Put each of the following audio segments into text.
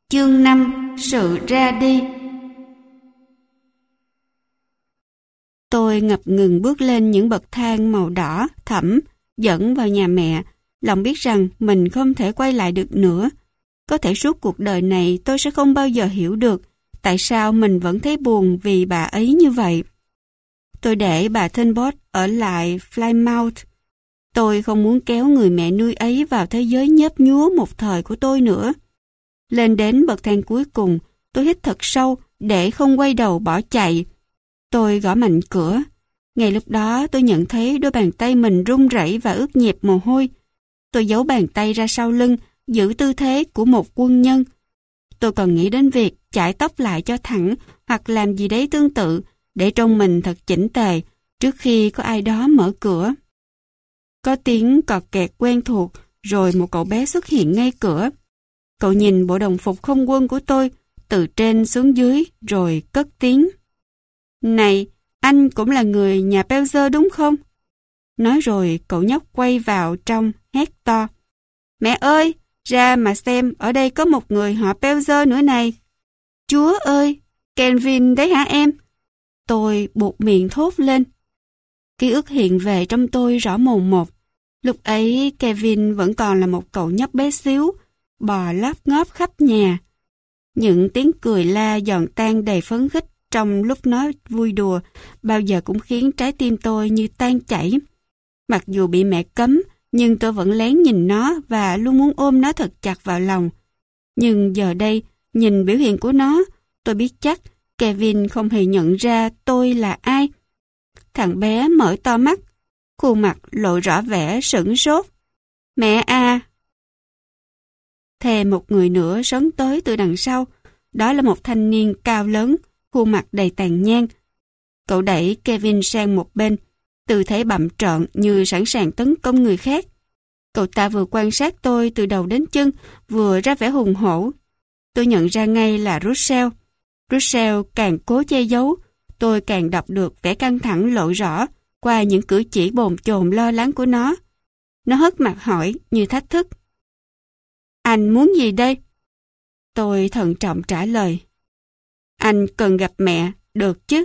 Chương 5. Sự ra đi. Tôi ngập ngừng bước lên những bậc thang màu đỏ, thẫm, dẫn vào nhà mẹ, lòng biết rằng mình không thể quay lại được nữa. Có thể suốt cuộc đời này tôi sẽ không bao giờ hiểu được tại sao mình vẫn thấy buồn vì bà ấy như vậy. Tôi để bà Talbot ở lại Plymouth. Tôi không muốn kéo người mẹ nuôi ấy vào thế giới nhấp nhúa một thời của tôi nữa. Lên đến bậc thang cuối cùng, tôi hít thật sâu để không quay đầu bỏ chạy. Tôi gõ mạnh cửa. Ngay lúc đó tôi nhận thấy đôi bàn tay mình run rẩy và ướt nhẹp mồ hôi. Tôi giấu bàn tay ra sau lưng, giữ tư thế của một quân nhân. Tôi còn nghĩ đến việc chải tóc lại cho thẳng hoặc làm gì đấy tương tự để trông mình thật chỉnh tề trước khi có ai đó mở cửa. Có tiếng cọt kẹt quen thuộc, rồi một cậu bé xuất hiện ngay cửa. Cậu nhìn bộ đồng phục không quân của tôi từ trên xuống dưới rồi cất tiếng. Này, anh cũng là người nhà Pelzer đúng không? Nói rồi cậu nhóc quay vào trong hét to. Mẹ ơi, ra mà xem, ở đây có một người họ Pelzer nữa này. Chúa ơi, Kelvin đấy hả em? Tôi buột miệng thốt lên. Ký ức hiện về trong tôi rõ mồn một. Lúc ấy Kevin vẫn còn là một cậu nhóc bé xíu, bò lóp ngóp khắp nhà. Những tiếng cười la giòn tan đầy phấn khích trong lúc nó vui đùa bao giờ cũng khiến trái tim tôi như tan chảy. Mặc dù bị mẹ cấm, nhưng tôi vẫn lén nhìn nó và luôn muốn ôm nó thật chặt vào lòng. Nhưng giờ đây, nhìn biểu hiện của nó, tôi biết chắc Kevin không hề nhận ra tôi là ai. Thằng bé mở to mắt, khuôn mặt lộ rõ vẻ sửng sốt. Mẹ à! Thêm một người nữa sấn tới từ đằng sau. Đó là một thanh niên cao lớn, khuôn mặt đầy tàn nhang. Cậu đẩy Kevin sang một bên, tư thế bặm trợn như sẵn sàng tấn công người khác. Cậu ta vừa quan sát tôi từ đầu đến chân, vừa ra vẻ hùng hổ. Tôi nhận ra ngay là Russell. Russell càng cố che giấu, tôi càng đọc được vẻ căng thẳng lộ rõ qua những cử chỉ bồn chồn lo lắng của nó. Nó hất mặt hỏi như thách thức. Anh muốn gì đây? Tôi thận trọng trả lời. Anh cần gặp mẹ, được chứ?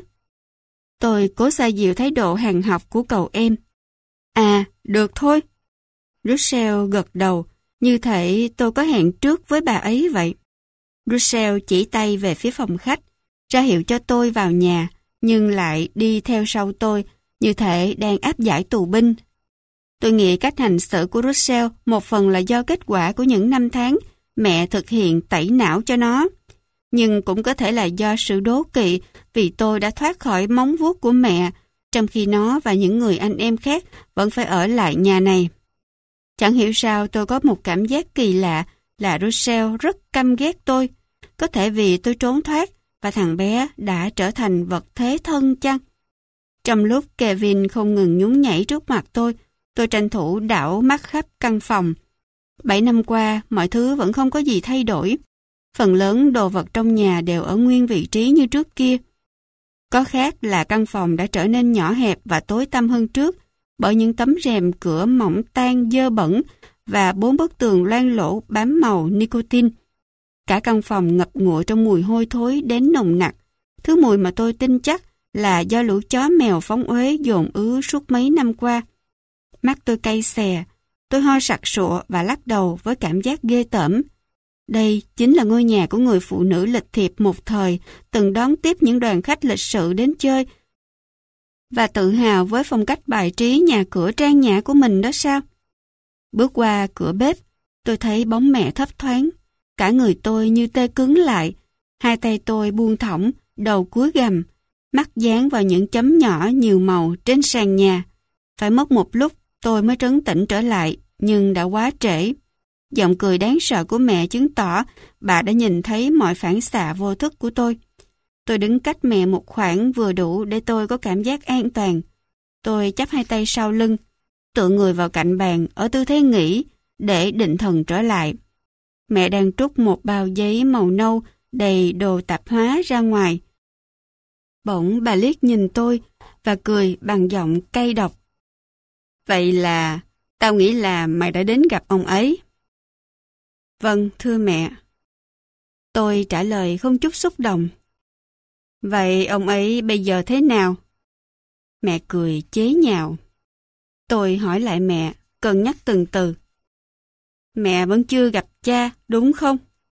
Tôi cố xoa dịu thái độ hàn học của cậu em. À, được thôi. Russell gật đầu, như thể tôi có hẹn trước với bà ấy vậy. Russell chỉ tay về phía phòng khách, ra hiệu cho tôi vào nhà, nhưng lại đi theo sau tôi, như thể đang áp giải tù binh. Tôi nghĩ cách hành xử của Russell một phần là do kết quả của những năm tháng mẹ thực hiện tẩy não cho nó. Nhưng cũng có thể là do sự đố kỵ vì tôi đã thoát khỏi móng vuốt của mẹ, trong khi nó và những người anh em khác vẫn phải ở lại nhà này. Chẳng hiểu sao tôi có một cảm giác kỳ lạ là Russell rất căm ghét tôi. Có thể vì tôi trốn thoát và thằng bé đã trở thành vật thế thân chăng? Trong lúc Kevin không ngừng nhún nhảy trước mặt tôi tranh thủ đảo mắt khắp căn phòng. 7 năm qua, mọi thứ vẫn không có gì thay đổi. Phần lớn đồ vật trong nhà đều ở nguyên vị trí như trước kia. Có khác là căn phòng đã trở nên nhỏ hẹp và tối tăm hơn trước bởi những tấm rèm cửa mỏng tan dơ bẩn và 4 bức tường loang lổ bám màu nicotine. Cả căn phòng ngập ngụa trong mùi hôi thối đến nồng nặc, thứ mùi mà tôi tin chắc là do lũ chó mèo phóng uế dồn ứ suốt mấy năm qua. Mắt tôi cay xè, tôi ho sặc sụa và lắc đầu với cảm giác ghê tởm. Đây chính là ngôi nhà của người phụ nữ lịch thiệp một thời từng đón tiếp những đoàn khách lịch sự đến chơi và tự hào với phong cách bài trí nhà cửa trang nhã của mình đó sao? Bước qua cửa bếp, tôi thấy bóng mẹ thấp thoáng. Cả người tôi như tê cứng lại, hai tay tôi buông thõng, đầu cúi gằm, mắt dán vào những chấm nhỏ nhiều màu trên sàn nhà. Phải mất một lúc tôi mới trấn tĩnh trở lại, nhưng đã quá trễ. Giọng cười đáng sợ của mẹ chứng tỏ bà đã nhìn thấy mọi phản xạ vô thức của tôi. Tôi đứng cách mẹ một khoảng vừa đủ để tôi có cảm giác an toàn. Tôi chắp hai tay sau lưng, tựa người vào cạnh bàn ở tư thế nghỉ để định thần trở lại. Mẹ đang trút một bao giấy màu nâu đầy đồ tạp hóa ra ngoài. Bỗng bà liếc nhìn tôi và cười bằng giọng cay độc. Vậy là tao nghĩ là mày đã đến gặp ông ấy. Vâng, thưa mẹ. Tôi trả lời không chút xúc động. Vậy ông ấy bây giờ thế nào? Mẹ cười chế nhạo. Tôi hỏi lại mẹ, cân nhắc từng từ. Mẹ vẫn chưa gặp cha, đúng không?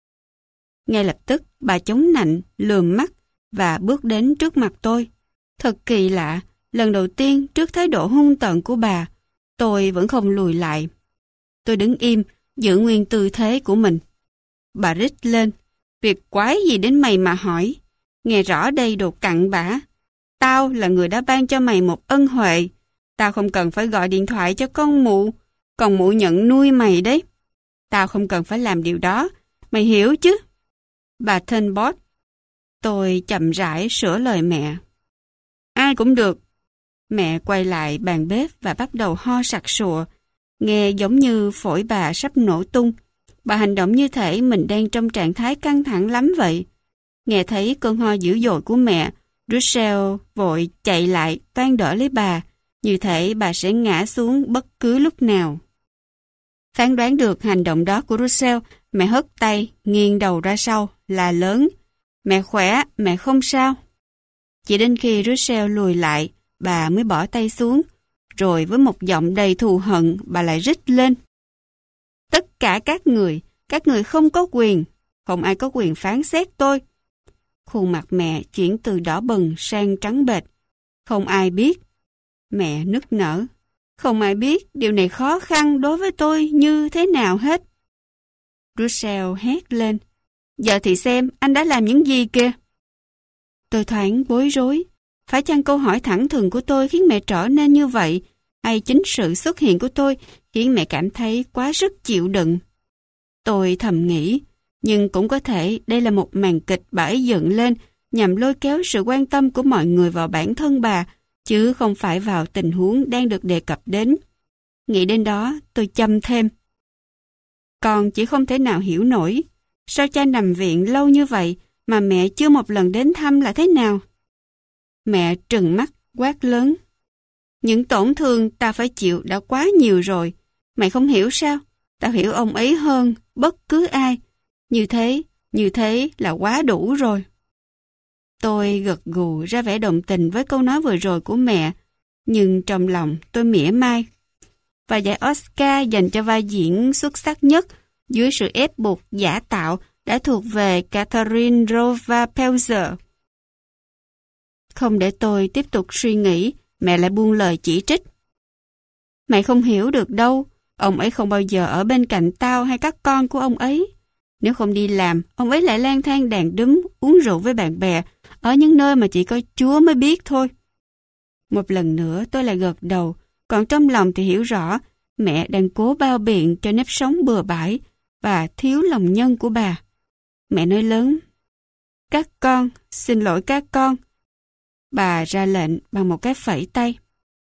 Ngay lập tức, bà chống nạnh, lườm mắt và bước đến trước mặt tôi. Thật kỳ lạ, lần đầu tiên trước thái độ hung tợn của bà, tôi vẫn không lùi lại. Tôi đứng im, giữ nguyên tư thế của mình. Bà rít lên. Việc quái gì đến mày mà hỏi? Nghe rõ đây đồ cặn bã. Tao là người đã ban cho mày một ân huệ. Tao không cần phải gọi điện thoại cho con mụ. Còn mụ nhận nuôi mày đấy. Tao không cần phải làm điều đó. Mày hiểu chứ? Bà Tenbot. Tôi chậm rãi sửa lời mẹ. Ai cũng được. Mẹ quay lại bàn bếp và bắt đầu ho sặc sụa. Nghe giống như phổi bà sắp nổ tung. Bà hành động như thể mình đang trong trạng thái căng thẳng lắm vậy. Nghe thấy cơn ho dữ dội của mẹ, Russell vội chạy lại toan đỡ lấy bà, như thể bà sẽ ngã xuống bất cứ lúc nào. Phán đoán được hành động đó của Russell, mẹ hất tay, nghiêng đầu ra sau, la lớn. Mẹ khỏe, mẹ không sao. Chỉ đến khi Russell lùi lại, bà mới bỏ tay xuống, rồi với một giọng đầy thù hận, bà lại rít lên. Tất cả các người không có quyền, không ai có quyền phán xét tôi. Khuôn mặt mẹ chuyển từ đỏ bừng sang trắng bệch. Không ai biết. Mẹ nức nở. Không ai biết điều này khó khăn đối với tôi như thế nào hết. Russell hét lên. Giờ thì xem anh đã làm những gì kìa. Tôi thoáng bối rối. Phải chăng câu hỏi thẳng thừng của tôi khiến mẹ trở nên như vậy? Hay chính sự xuất hiện của tôi khiến mẹ cảm thấy quá sức chịu đựng? Tôi thầm nghĩ, nhưng cũng có thể đây là một màn kịch bà ấy dựng lên nhằm lôi kéo sự quan tâm của mọi người vào bản thân bà, chứ không phải vào tình huống đang được đề cập đến. Nghĩ đến đó, tôi châm thêm. Con chỉ không thể nào hiểu nổi, sao cha nằm viện lâu như vậy mà mẹ chưa một lần đến thăm là thế nào? Mẹ trừng mắt, quát lớn. Những tổn thương ta phải chịu đã quá nhiều rồi. Mày không hiểu sao? Tao hiểu ông ấy hơn bất cứ ai. Như thế là quá đủ rồi. Tôi gật gù ra vẻ đồng tình với câu nói vừa rồi của mẹ, nhưng trong lòng tôi mỉa mai. Và giải Oscar dành cho vai diễn xuất sắc nhất dưới sự ép buộc giả tạo đã thuộc về Catherine Rova-Pelzer. Không để tôi tiếp tục suy nghĩ, mẹ lại buông lời chỉ trích. Mày không hiểu được đâu, ông ấy không bao giờ ở bên cạnh tao hay các con của ông ấy. Nếu không đi làm, ông ấy lại lang thang đàn đúm, uống rượu với bạn bè, ở những nơi mà chỉ có Chúa mới biết thôi. Một lần nữa tôi lại gật đầu, còn trong lòng thì hiểu rõ mẹ đang cố bao biện cho nếp sống bừa bãi và thiếu lòng nhân của bà. Mẹ nói lớn, các con, xin lỗi các con. Bà ra lệnh bằng một cái phẩy tay.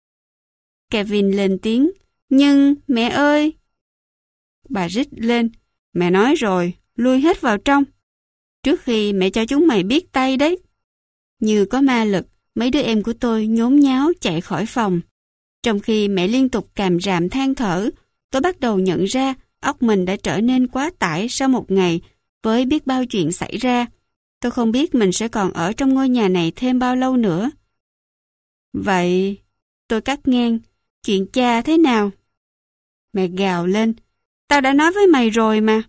Kevin lên tiếng, nhưng mẹ ơi! Bà rít lên, mẹ nói rồi, lui hết vào trong. Trước khi mẹ cho chúng mày biết tay đấy. Như có ma lực, mấy đứa em của tôi nhốn nháo chạy khỏi phòng. Trong khi mẹ liên tục càm ràm than thở, tôi bắt đầu nhận ra óc mình đã trở nên quá tải sau một ngày với biết bao chuyện xảy ra. Tôi không biết mình sẽ còn ở trong ngôi nhà này thêm bao lâu nữa. Vậy, tôi cắt ngang, chuyện cha thế nào? Mẹ gào lên, tao đã nói với mày rồi mà.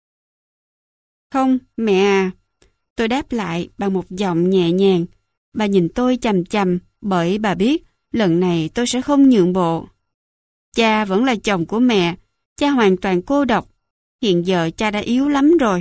Không, mẹ à. Tôi đáp lại bằng một giọng nhẹ nhàng. Bà nhìn tôi chằm chằm bởi bà biết lần này tôi sẽ không nhượng bộ. Cha vẫn là chồng của mẹ, cha hoàn toàn cô độc. Hiện giờ cha đã yếu lắm rồi.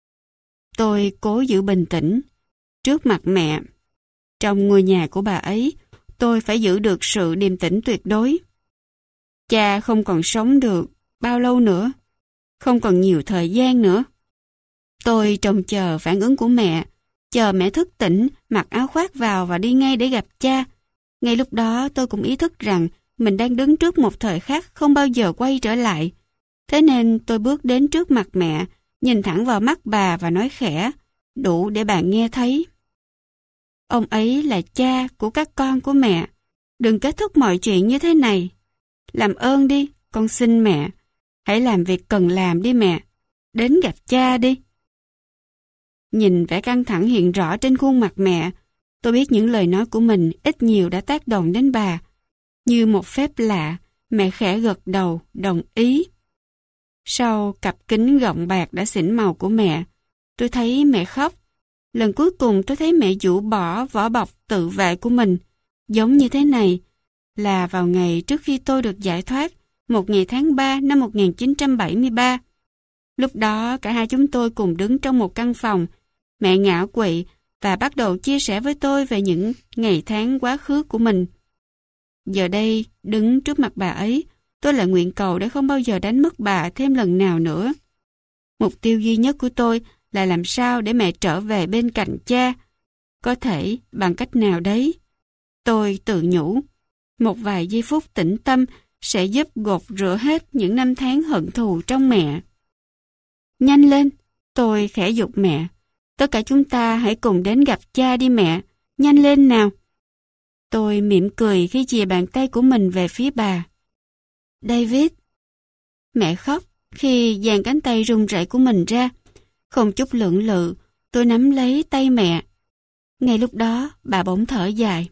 Tôi cố giữ bình tĩnh. Trước mặt mẹ, trong ngôi nhà của bà ấy, tôi phải giữ được sự điềm tĩnh tuyệt đối. Cha không còn sống được bao lâu nữa, không còn nhiều thời gian nữa. Tôi trông chờ phản ứng của mẹ, chờ mẹ thức tỉnh, mặc áo khoác vào và đi ngay để gặp cha. Ngay lúc đó tôi cũng ý thức rằng mình đang đứng trước một thời khắc không bao giờ quay trở lại. Thế nên tôi bước đến trước mặt mẹ, nhìn thẳng vào mắt bà và nói khẽ, đủ để bà nghe thấy. Ông ấy là cha của các con của mẹ. Đừng kết thúc mọi chuyện như thế này. Làm ơn đi, con xin mẹ. Hãy làm việc cần làm đi mẹ. Đến gặp cha đi. Nhìn vẻ căng thẳng hiện rõ trên khuôn mặt mẹ, tôi biết những lời nói của mình ít nhiều đã tác động đến bà. Như một phép lạ, mẹ khẽ gật đầu, đồng ý. Sau cặp kính gọng bạc đã xỉn màu của mẹ, tôi thấy mẹ khóc. Lần cuối cùng tôi thấy mẹ rũ bỏ vỏ bọc tự vệ của mình, giống như thế này, là vào ngày trước khi tôi được giải thoát, một ngày tháng 3 năm 1973. Lúc đó cả hai chúng tôi cùng đứng trong một căn phòng, mẹ ngã quỵ và bắt đầu chia sẻ với tôi về những ngày tháng quá khứ của mình. Giờ đây, đứng trước mặt bà ấy, tôi lại nguyện cầu để không bao giờ đánh mất bà thêm lần nào nữa. Mục tiêu duy nhất của tôi là làm sao để mẹ trở về bên cạnh cha. Có thể bằng cách nào đấy. Tôi tự nhủ, một vài giây phút tĩnh tâm sẽ giúp gột rửa hết những năm tháng hận thù trong mẹ. Nhanh lên, tôi khẽ giục mẹ. Tất cả chúng ta hãy cùng đến gặp cha đi mẹ. Nhanh lên nào. Tôi mỉm cười khi chìa bàn tay của mình về phía bà. David. Mẹ khóc khi dang cánh tay run rẩy của mình ra. Không chút lưỡng lự, tôi nắm lấy tay mẹ. Ngay lúc đó, bà bỗng thở dài.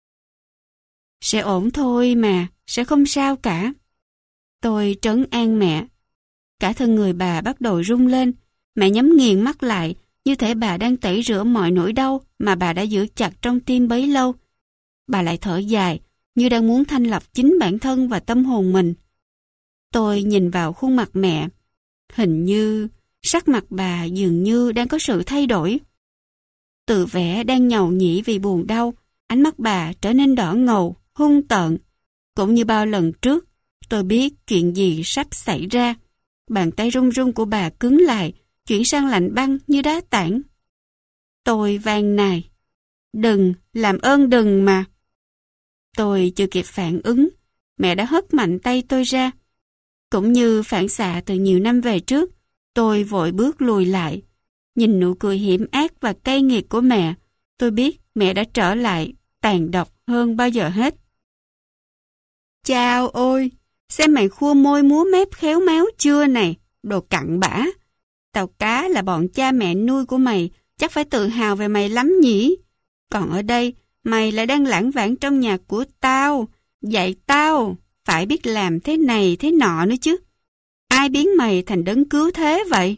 Sẽ ổn thôi mà, sẽ không sao cả. Tôi trấn an mẹ. Cả thân người bà bắt đầu rung lên. Mẹ nhắm nghiền mắt lại, như thể bà đang tẩy rửa mọi nỗi đau mà bà đã giữ chặt trong tim bấy lâu. Bà lại thở dài, như đang muốn thanh lọc chính bản thân và tâm hồn mình. Tôi nhìn vào khuôn mặt mẹ. Hình như sắc mặt bà dường như đang có sự thay đổi. Từ vẻ đang nhầu nhĩ vì buồn đau, ánh mắt bà trở nên đỏ ngầu, hung tợn. Cũng như bao lần trước, tôi biết chuyện gì sắp xảy ra. Bàn tay run run của bà cứng lại, chuyển sang lạnh băng như đá tảng. Tôi van nài. Đừng, làm ơn đừng mà. Tôi chưa kịp phản ứng, mẹ đã hất mạnh tay tôi ra. Cũng như phản xạ từ nhiều năm về trước, tôi vội bước lùi lại. Nhìn nụ cười hiểm ác và cay nghiệt của mẹ, tôi biết mẹ đã trở lại, tàn độc hơn bao giờ hết. Chao ôi, xem mày khua môi múa mép khéo méo chưa này, đồ cặn bã. Tao cá là bọn cha mẹ nuôi của mày, chắc phải tự hào về mày lắm nhỉ. Còn ở đây, mày lại đang lãng vãng trong nhà của tao, dạy tao, phải biết làm thế này thế nọ nữa chứ. Ai biến mày thành đấng cứu thế vậy?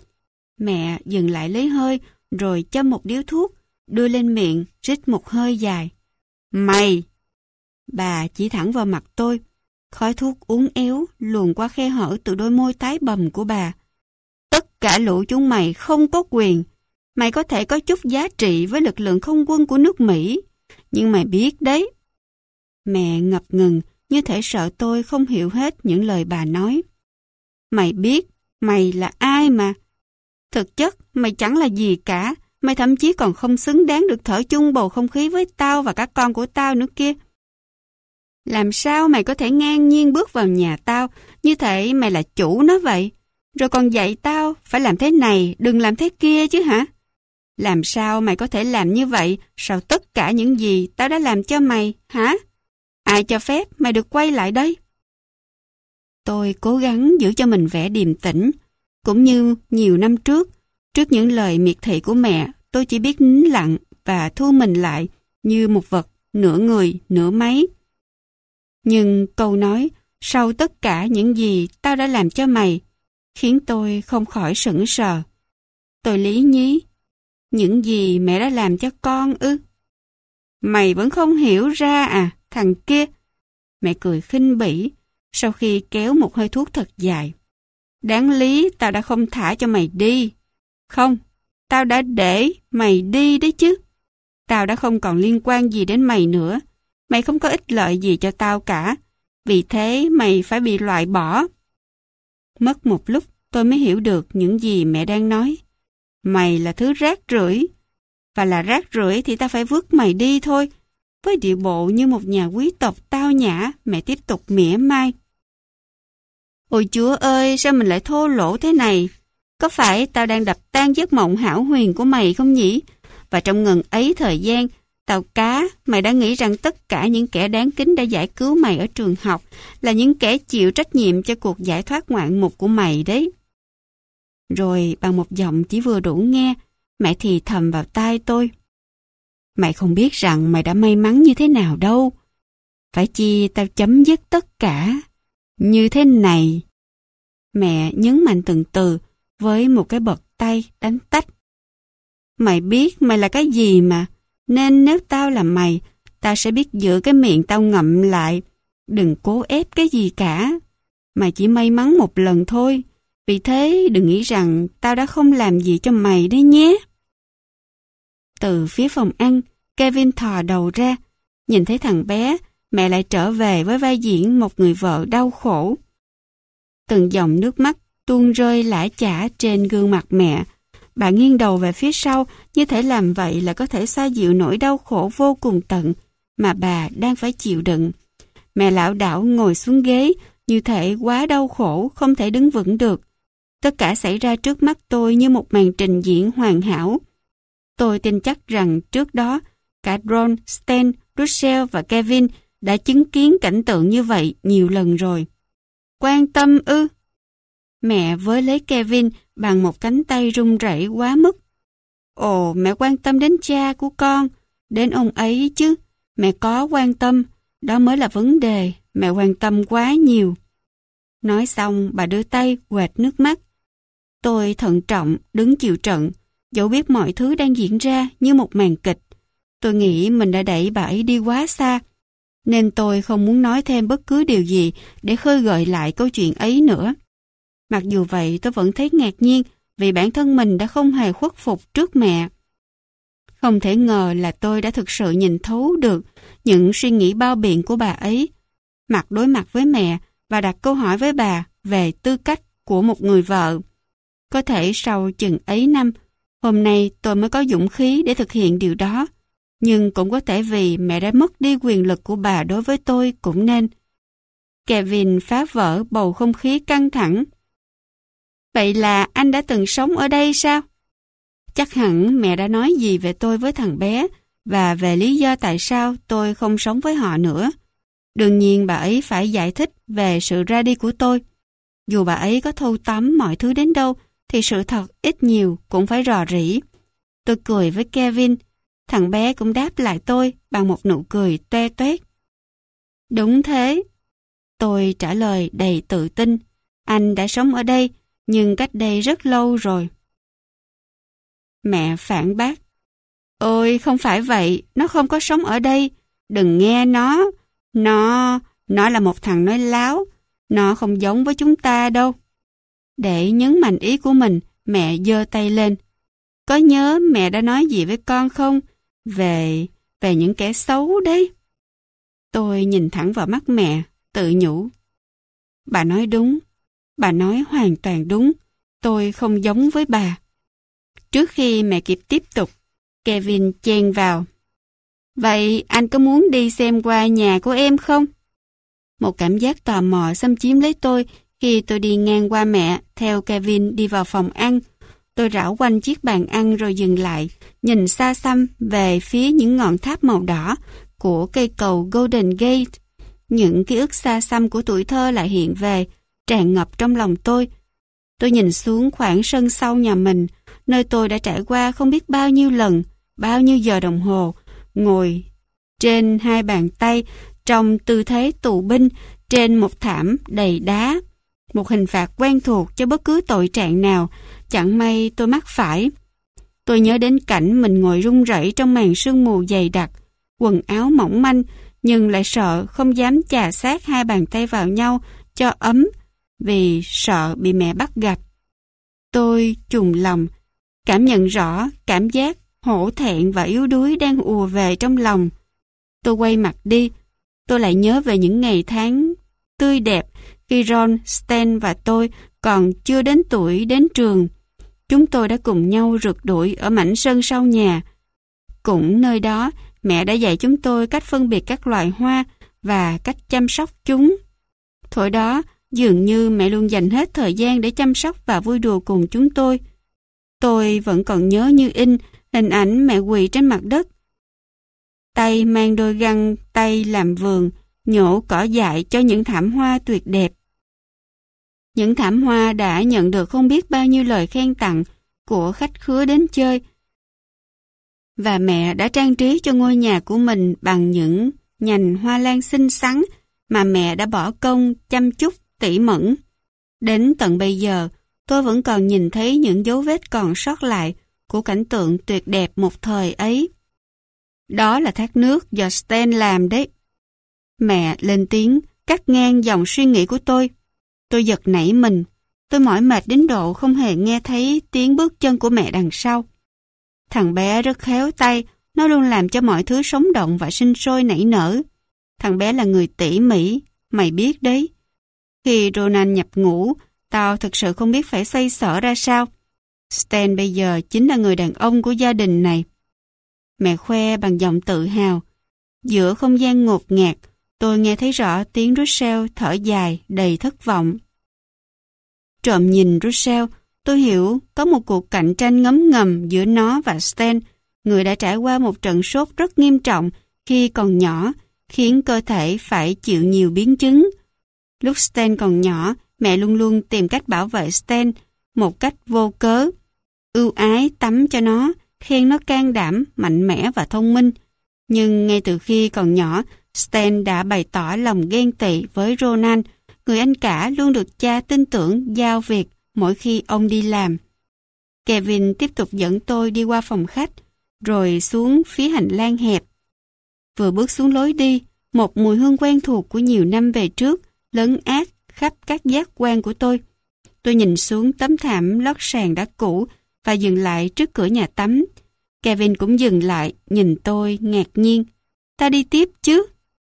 Mẹ dừng lại lấy hơi, rồi châm một điếu thuốc, đưa lên miệng, rít một hơi dài. Mày! Bà chỉ thẳng vào mặt tôi. Khói thuốc uốn éo luồn qua khe hở từ đôi môi tái bầm của bà. Tất cả lũ chúng mày không có quyền. Mày có thể có chút giá trị với lực lượng không quân của nước Mỹ, nhưng mày biết đấy. Mẹ ngập ngừng, như thể sợ tôi không hiểu hết những lời bà nói. Mày biết mày là ai mà. Thực chất mày chẳng là gì cả. Mày thậm chí còn không xứng đáng được thở chung bầu không khí với tao và các con của tao nữa kia. Làm sao mày có thể ngang nhiên bước vào nhà tao như thể mày là chủ nó vậy? Rồi còn dạy tao phải làm thế này, đừng làm thế kia chứ hả? Làm sao mày có thể làm như vậy sau tất cả những gì tao đã làm cho mày, hả? Ai cho phép mày được quay lại đây? Tôi cố gắng giữ cho mình vẻ điềm tĩnh. Cũng như nhiều năm trước những lời miệt thị của mẹ, tôi chỉ biết nín lặng và thu mình lại như một vật nửa người, nửa máy. Nhưng câu nói, sau tất cả những gì tao đã làm cho mày, khiến tôi không khỏi sững sờ. Tôi lý nhí, những gì mẹ đã làm cho con ư? Mày vẫn không hiểu ra à, thằng kia? Mẹ cười khinh bỉ, sau khi kéo một hơi thuốc thật dài. Đáng lý tao đã không thả cho mày đi. Không, tao đã để mày đi đấy chứ. Tao đã không còn liên quan gì đến mày nữa. Mày không có ích lợi gì cho tao cả. Vì thế mày phải bị loại bỏ. Mất một lúc tôi mới hiểu được những gì mẹ đang nói. Mày là thứ rác rưởi. Và là rác rưởi thì ta phải vứt mày đi thôi. Với điệu bộ như một nhà quý tộc tao nhã, mẹ tiếp tục mỉa mai. Ôi Chúa ơi, sao mình lại thô lỗ thế này? Có phải tao đang đập tan giấc mộng hão huyền của mày không nhỉ? Và trong ngần ấy thời gian, tao cá, mày đã nghĩ rằng tất cả những kẻ đáng kính đã giải cứu mày ở trường học là những kẻ chịu trách nhiệm cho cuộc giải thoát ngoạn mục của mày đấy. Rồi bằng một giọng chỉ vừa đủ nghe, Mẹ thì thầm vào tai tôi. Mày không biết rằng mày đã may mắn như thế nào đâu. Phải chi tao chấm dứt tất cả như thế này. Mẹ nhấn mạnh từng từ với một cái bật tay đánh tách. Mày biết mày là cái gì mà, nên nếu tao là mày, tao sẽ biết giữ cái miệng tao ngậm lại. Đừng cố ép cái gì cả. Mày chỉ may mắn một lần thôi. Vì thế đừng nghĩ rằng tao đã không làm gì cho mày đấy nhé. Từ phía phòng ăn, Kevin thò đầu ra. Nhìn thấy thằng bé, mẹ lại trở về với vai diễn một người vợ đau khổ. Từng dòng nước mắt tuôn rơi lã chã trên gương mặt mẹ. Bà nghiêng đầu về phía sau, như thể làm vậy là có thể xoa dịu nỗi đau khổ vô cùng tận mà bà đang phải chịu đựng. Mẹ lảo đảo ngồi xuống ghế, như thể quá đau khổ không thể đứng vững được. Tất cả xảy ra trước mắt tôi như một màn trình diễn hoàn hảo. Tôi tin chắc rằng trước đó, cả Ron, Stan, Russell và Kevin đã chứng kiến cảnh tượng như vậy nhiều lần rồi. Quan tâm ư? Mẹ với lấy Kevin bằng một cánh tay run rẩy quá mức. Ồ, mẹ quan tâm đến cha của con, đến ông ấy chứ. Mẹ có quan tâm, đó mới là vấn đề, mẹ quan tâm quá nhiều. Nói xong, bà đưa tay quệt nước mắt. Tôi thận trọng đứng chịu trận, dẫu biết mọi thứ đang diễn ra như một màn kịch. Tôi nghĩ mình đã đẩy bà ấy đi quá xa, nên tôi không muốn nói thêm bất cứ điều gì để khơi gợi lại câu chuyện ấy nữa. Mặc dù vậy, tôi vẫn thấy ngạc nhiên vì bản thân mình đã không hề khuất phục trước mẹ. Không thể ngờ là tôi đã thực sự nhìn thấu được những suy nghĩ bao biện của bà ấy. Đối mặt với mẹ và đặt câu hỏi với bà về tư cách của một người vợ. Có thể sau chừng ấy năm, hôm nay tôi mới có dũng khí để thực hiện điều đó. Nhưng cũng có thể vì mẹ đã mất đi quyền lực của bà đối với tôi cũng nên. Kevin phá vỡ bầu không khí căng thẳng. Vậy là anh đã từng sống ở đây sao? Chắc hẳn mẹ đã nói gì về tôi với thằng bé và về lý do tại sao tôi không sống với họ nữa. Đương nhiên bà ấy phải giải thích về sự ra đi của tôi. Dù bà ấy có thâu tóm mọi thứ đến đâu thì sự thật ít nhiều cũng phải rò rỉ. Tôi cười với Kevin. Thằng bé cũng đáp lại tôi bằng một nụ cười toe toét. Đúng thế. Tôi trả lời đầy tự tin. Anh đã sống ở đây, nhưng cách đây rất lâu rồi. Mẹ phản bác. Ôi, không phải vậy, nó không có sống ở đây. Đừng nghe nó. Nó là một thằng nói láo. Nó không giống với chúng ta đâu. Để nhấn mạnh ý của mình, mẹ giơ tay lên. Có nhớ mẹ đã nói gì với con không? Về những kẻ xấu đấy. Tôi nhìn thẳng vào mắt mẹ, tự nhủ. Bà nói đúng. Bà nói hoàn toàn đúng. Tôi không giống với bà. Trước khi mẹ kịp tiếp tục, Kevin chen vào. Vậy anh có muốn đi xem qua nhà của em không? Một cảm giác tò mò xâm chiếm lấy tôi khi tôi đi ngang qua mẹ theo Kevin đi vào phòng ăn. Tôi rảo quanh chiếc bàn ăn rồi dừng lại, nhìn xa xăm về phía những ngọn tháp màu đỏ của cây cầu Golden Gate. Những ký ức xa xăm của tuổi thơ lại hiện về, tràn ngập trong lòng tôi. Tôi nhìn xuống khoảng sân sau nhà mình, nơi tôi đã trải qua không biết bao nhiêu lần, bao nhiêu giờ đồng hồ, ngồi trên hai bàn tay trong tư thế tù binh trên một thảm đầy đá. Một hình phạt quen thuộc cho bất cứ tội trạng nào, chẳng may tôi mắc phải. Tôi nhớ đến cảnh mình ngồi run rẩy trong màn sương mù dày đặc, quần áo mỏng manh, nhưng lại sợ không dám chà sát hai bàn tay vào nhau cho ấm, vì sợ bị mẹ bắt gặp. Tôi trùng lòng, cảm nhận rõ cảm giác hổ thẹn và yếu đuối đang ùa về trong lòng. Tôi quay mặt đi, tôi lại nhớ về những ngày tháng tươi đẹp khi Ron, Stan và tôi còn chưa đến tuổi đến trường. Chúng tôi đã cùng nhau rượt đuổi ở mảnh sân sau nhà. Cũng nơi đó, mẹ đã dạy chúng tôi cách phân biệt các loài hoa và cách chăm sóc chúng. Thuở đó, dường như mẹ luôn dành hết thời gian để chăm sóc và vui đùa cùng chúng tôi. Tôi vẫn còn nhớ như in hình ảnh mẹ quỳ trên mặt đất. Tay mang đôi găng tay làm vườn, nhổ cỏ dại cho những thảm hoa tuyệt đẹp. Những thảm hoa đã nhận được không biết bao nhiêu lời khen tặng của khách khứa đến chơi, và mẹ đã trang trí cho ngôi nhà của mình bằng những nhành hoa lan xinh xắn mà mẹ đã bỏ công chăm chút tỉ mẩn. Đến tận bây giờ, tôi vẫn còn nhìn thấy những dấu vết còn sót lại của cảnh tượng tuyệt đẹp một thời ấy. Đó là thác nước do Stan làm đấy. Mẹ lên tiếng cắt ngang dòng suy nghĩ của tôi. Tôi giật nảy mình. Tôi mỏi mệt đến độ không hề nghe thấy tiếng bước chân của mẹ đằng sau. Thằng bé rất khéo tay, nó luôn làm cho mọi thứ sống động và sinh sôi nảy nở. Thằng bé là người tỉ mỉ, mày biết đấy. Khi Ronan nhập ngũ, tao thực sự không biết phải xoay sở ra sao. Stan bây giờ chính là người đàn ông của gia đình này. Mẹ khoe bằng giọng tự hào. Giữa không gian ngột ngạt, tôi nghe thấy rõ tiếng Russell thở dài đầy thất vọng. Trộm nhìn Russell, tôi hiểu có một cuộc cạnh tranh ngấm ngầm giữa nó và Stan, người đã trải qua một trận sốt rất nghiêm trọng khi còn nhỏ, khiến cơ thể phải chịu nhiều biến chứng. Lúc Stan còn nhỏ, mẹ luôn luôn tìm cách bảo vệ Stan một cách vô cớ, ưu ái tắm cho nó, khen nó can đảm, mạnh mẽ và thông minh. Nhưng ngay từ khi còn nhỏ, Stan đã bày tỏ lòng ghen tị với Ronan, người anh cả luôn được cha tin tưởng giao việc mỗi khi ông đi làm. Kevin tiếp tục dẫn tôi đi qua phòng khách, rồi xuống phía hành lang hẹp. Vừa bước xuống lối đi, một mùi hương quen thuộc của nhiều năm về trước lấn át khắp các giác quan của tôi. Tôi nhìn xuống tấm thảm lót sàn đã cũ và dừng lại trước cửa nhà tắm. Kevin cũng dừng lại, nhìn tôi ngạc nhiên. Ta đi tiếp chứ?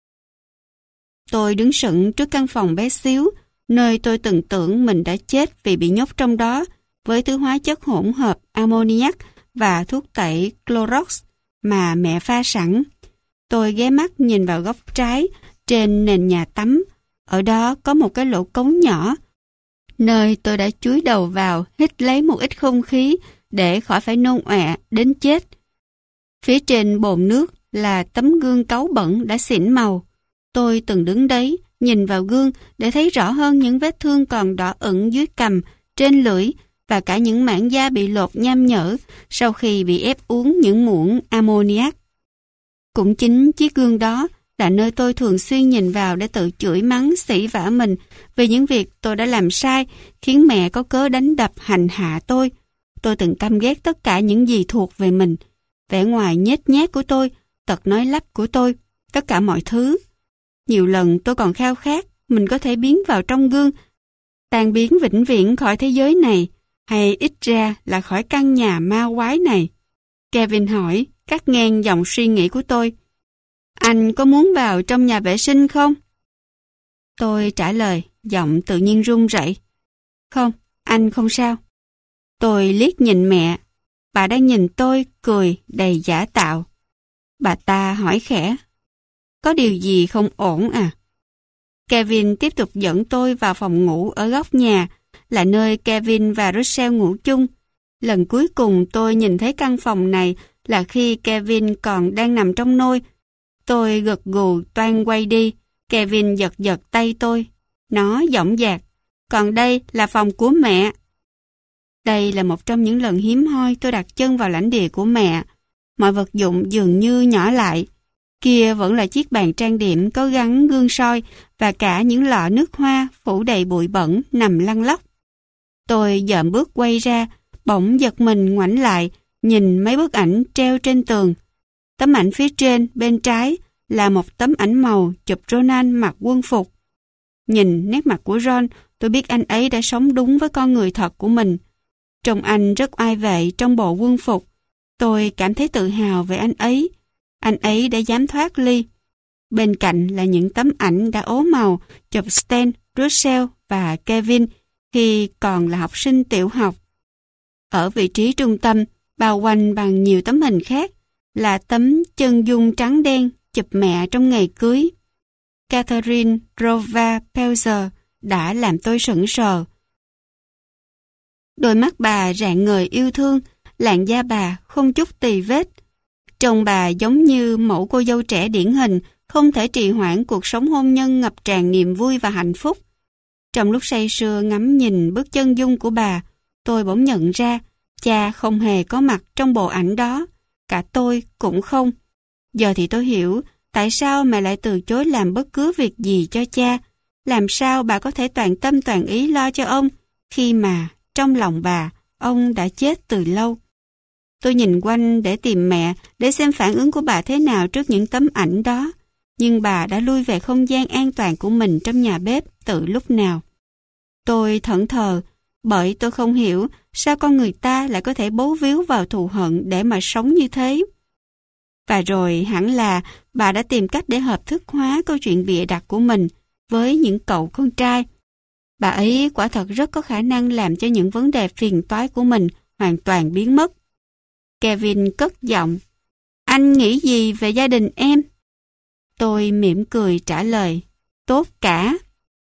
Tôi đứng sững trước căn phòng bé xíu, nơi tôi từng tưởng mình đã chết vì bị nhốt trong đó với thứ hóa chất hỗn hợp ammoniac và thuốc tẩy Clorox mà mẹ pha sẵn. Tôi ghé mắt nhìn vào góc trái trên nền nhà tắm. Ở đó có một cái lỗ cống nhỏ, nơi tôi đã chúi đầu vào hít lấy một ít không khí để khỏi phải nôn ọe đến chết. Phía trên bồn nước là tấm gương cáu bẩn đã xỉn màu. Tôi từng đứng đấy, nhìn vào gương để thấy rõ hơn những vết thương còn đỏ ửng dưới cằm, trên lưỡi và cả những mảng da bị lột nham nhở sau khi bị ép uống những muỗng ammoniac. Cũng chính chiếc gương đó là nơi tôi thường xuyên nhìn vào để tự chửi mắng xỉ vả mình vì những việc tôi đã làm sai, khiến mẹ có cớ đánh đập hành hạ tôi. Tôi từng căm ghét tất cả những gì thuộc về mình, vẻ ngoài nhếch nhác của tôi, tật nói lắp của tôi, tất cả mọi thứ. Nhiều lần tôi còn khao khát mình có thể biến vào trong gương, tan biến vĩnh viễn khỏi thế giới này, hay ít ra là khỏi căn nhà ma quái này. Kevin hỏi, cắt ngang dòng suy nghĩ của tôi. Anh có muốn vào trong nhà vệ sinh không? Tôi trả lời, giọng tự nhiên run rẩy. Không, anh không sao. Tôi liếc nhìn mẹ. Bà đang nhìn tôi cười đầy giả tạo. Bà ta hỏi khẽ, có điều gì không ổn à? Kevin tiếp tục dẫn tôi vào phòng ngủ ở góc nhà, là nơi Kevin và Russell ngủ chung. Lần cuối cùng tôi nhìn thấy căn phòng này là khi Kevin còn đang nằm trong nôi. Tôi gật gù toan quay đi. Kevin giật giật tay tôi. Nó dõng dạc. Còn đây là phòng của mẹ. Đây là một trong những lần hiếm hoi tôi đặt chân vào lãnh địa của mẹ. Mọi vật dụng dường như nhỏ lại. Kia vẫn là chiếc bàn trang điểm có gắn gương soi và cả những lọ nước hoa phủ đầy bụi bẩn nằm lăn lóc. Tôi dợm bước quay ra, bỗng giật mình ngoảnh lại, nhìn mấy bức ảnh treo trên tường. Tấm ảnh phía trên bên trái là một tấm ảnh màu chụp Ronan mặc quân phục. Nhìn nét mặt của Ron, tôi biết anh ấy đã sống đúng với con người thật của mình. Trông anh rất oai vệ trong bộ quân phục. Tôi cảm thấy tự hào về anh ấy. Anh ấy đã dám thoát ly. Bên cạnh là những tấm ảnh đã ố màu chụp Stan, Russell và Kevin khi còn là học sinh tiểu học. Ở vị trí trung tâm, bao quanh bằng nhiều tấm hình khác, là tấm chân dung trắng đen chụp mẹ trong ngày cưới. Catherine Rova Pelzer đã làm tôi sững sờ. Đôi mắt bà rạng ngời yêu thương, làn da bà không chút tì vết. Trông bà giống như mẫu cô dâu trẻ điển hình, không thể trì hoãn cuộc sống hôn nhân ngập tràn niềm vui và hạnh phúc. Trong lúc say sưa ngắm nhìn bức chân dung của bà, tôi bỗng nhận ra cha không hề có mặt trong bộ ảnh đó. cả tôi cũng không. Giờ thì tôi hiểu tại sao mẹ lại từ chối làm bất cứ việc gì cho cha. Làm sao bà có thể toàn tâm toàn ý lo cho ông khi mà trong lòng bà, ông đã chết từ lâu. Tôi nhìn quanh để tìm mẹ, để xem phản ứng của bà thế nào trước những tấm ảnh đó. Nhưng bà đã lui về không gian an toàn của mình trong nhà bếp từ lúc nào. Tôi thẫn thờ, bởi tôi không hiểu sao con người ta lại có thể bấu víu vào thù hận để mà sống như thế. Và rồi hẳn là bà đã tìm cách để hợp thức hóa câu chuyện bịa đặt của mình với những cậu con trai. Bà ấy quả thật rất có khả năng làm cho những vấn đề phiền toái của mình hoàn toàn biến mất. Kevin cất giọng, anh nghĩ gì về gia đình em? Tôi mỉm cười trả lời, tốt cả.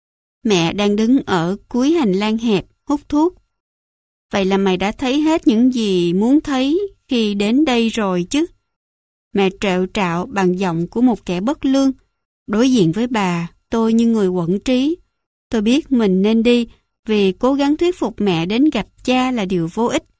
Mẹ đang đứng ở cuối hành lang hẹp, hút thuốc. Vậy là mày đã thấy hết những gì muốn thấy khi đến đây rồi chứ? Mẹ trẹo trạo bằng giọng của một kẻ bất lương. Đối diện với bà, tôi như người quẫn trí. Tôi biết mình nên đi vì cố gắng thuyết phục mẹ đến gặp cha là điều vô ích.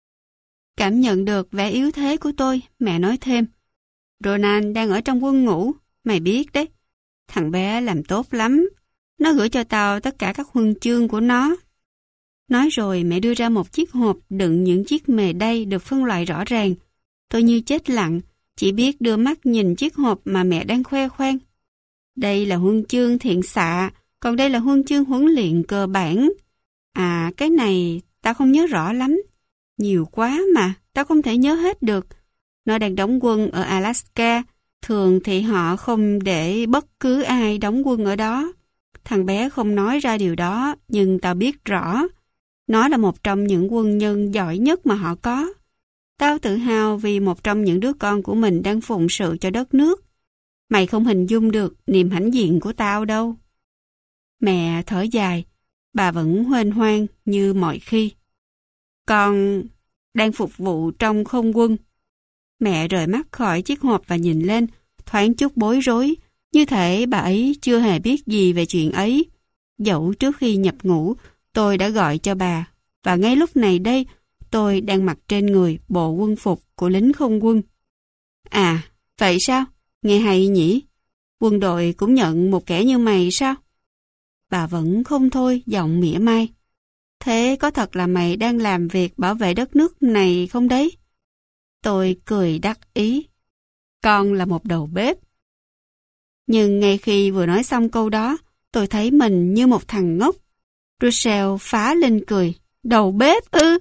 Cảm nhận được vẻ yếu thế của tôi, mẹ nói thêm. Ronan đang ở trong quân ngũ, mày biết đấy. Thằng bé làm tốt lắm. Nó gửi cho tao tất cả các huân chương của nó. Nói rồi mẹ đưa ra một chiếc hộp đựng những chiếc mề đay được phân loại rõ ràng. Tôi như chết lặng, chỉ biết đưa mắt nhìn chiếc hộp mà mẹ đang khoe khoang. Đây là huân chương thiện xạ, còn đây là huân chương huấn luyện cơ bản. À, cái này tao không nhớ rõ lắm. Nhiều quá mà, tao không thể nhớ hết được. Nó đang đóng quân ở Alaska. Thường thì họ không để bất cứ ai đóng quân ở đó. Thằng bé không nói ra điều đó, nhưng tao biết rõ. Nó là một trong những quân nhân giỏi nhất mà họ có. Tao tự hào vì một trong những đứa con của mình đang phụng sự cho đất nước. Mày không hình dung được niềm hãnh diện của tao đâu. Mẹ thở dài, bà vẫn huênh hoang như mọi khi. Con đang phục vụ trong không quân. Mẹ rời mắt khỏi chiếc hộp và nhìn lên, thoáng chút bối rối, như thể bà ấy chưa hề biết gì về chuyện ấy. Dẫu trước khi nhập ngũ, tôi đã gọi cho bà, và ngay lúc này đây, tôi đang mặc trên người bộ quân phục của lính không quân. À, vậy sao? Nghe hay nhỉ? Quân đội cũng nhận một kẻ như mày sao? Bà vẫn không thôi, giọng mỉa mai. Thế có thật là mày đang làm việc bảo vệ đất nước này không đấy? Tôi cười đắc ý. Con là một đầu bếp. Nhưng ngay khi vừa nói xong câu đó, tôi thấy mình như một thằng ngốc. Russell phá lên cười. Đầu bếp ư?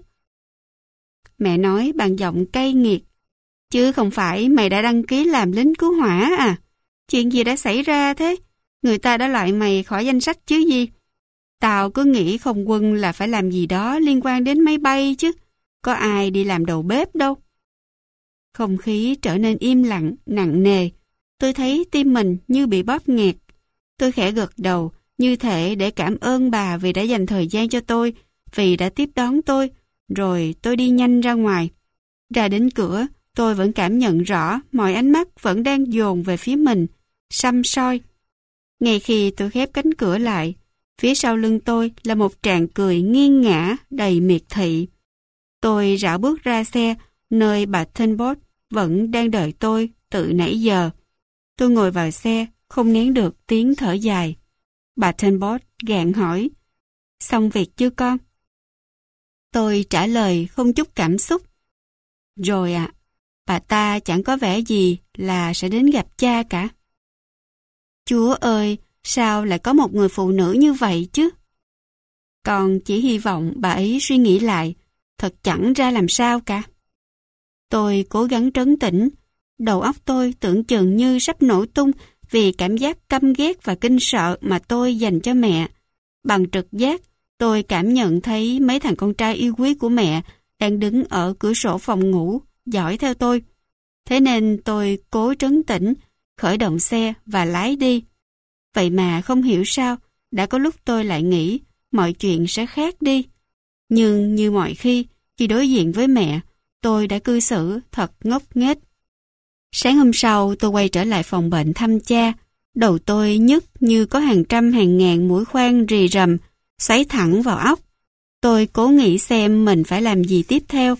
Mẹ nói bằng giọng cay nghiệt. Chứ không phải mày đã đăng ký làm lính cứu hỏa à? Chuyện gì đã xảy ra thế? Người ta đã loại mày khỏi danh sách chứ gì? Tao cứ nghĩ không quân là phải làm gì đó liên quan đến máy bay chứ. Có ai đi làm đầu bếp đâu. Không khí trở nên im lặng, nặng nề. Tôi thấy tim mình như bị bóp nghẹt. Tôi khẽ gật đầu, như thể để cảm ơn bà vì đã dành thời gian cho tôi, vì đã tiếp đón tôi. Rồi tôi đi nhanh ra ngoài. Ra đến cửa, tôi vẫn cảm nhận rõ mọi ánh mắt vẫn đang dồn về phía mình, săm soi. Ngay khi tôi khép cánh cửa lại, phía sau lưng tôi là một tràng cười nghiêng ngã đầy miệt thị. Tôi rảo bước ra xe, nơi bà Tenbot vẫn đang đợi tôi từ nãy giờ. Tôi ngồi vào xe, không nén được tiếng thở dài. Bà Tenbot gạn hỏi, xong việc chưa con? Tôi trả lời không chút cảm xúc. Rồi ạ, bà ta chẳng có vẻ gì là sẽ đến gặp cha cả. Chúa ơi, sao lại có một người phụ nữ như vậy chứ? Con chỉ hy vọng bà ấy suy nghĩ lại, thật chẳng ra làm sao cả. Tôi cố gắng trấn tĩnh, đầu óc tôi tưởng chừng như sắp nổ tung vì cảm giác căm ghét và kinh sợ mà tôi dành cho mẹ. Bằng trực giác, tôi cảm nhận thấy mấy thằng con trai yêu quý của mẹ đang đứng ở cửa sổ phòng ngủ, dõi theo tôi. Thế nên tôi cố trấn tĩnh, khởi động xe và lái đi. Vậy mà không hiểu sao, đã có lúc tôi lại nghĩ mọi chuyện sẽ khác đi. Nhưng như mọi khi đối diện với mẹ, tôi đã cư xử thật ngốc nghếch. Sáng hôm sau, tôi quay trở lại phòng bệnh thăm cha. Đầu tôi nhức như có hàng trăm hàng ngàn mũi khoan rì rầm, xoáy thẳng vào óc. Tôi cố nghĩ xem mình phải làm gì tiếp theo.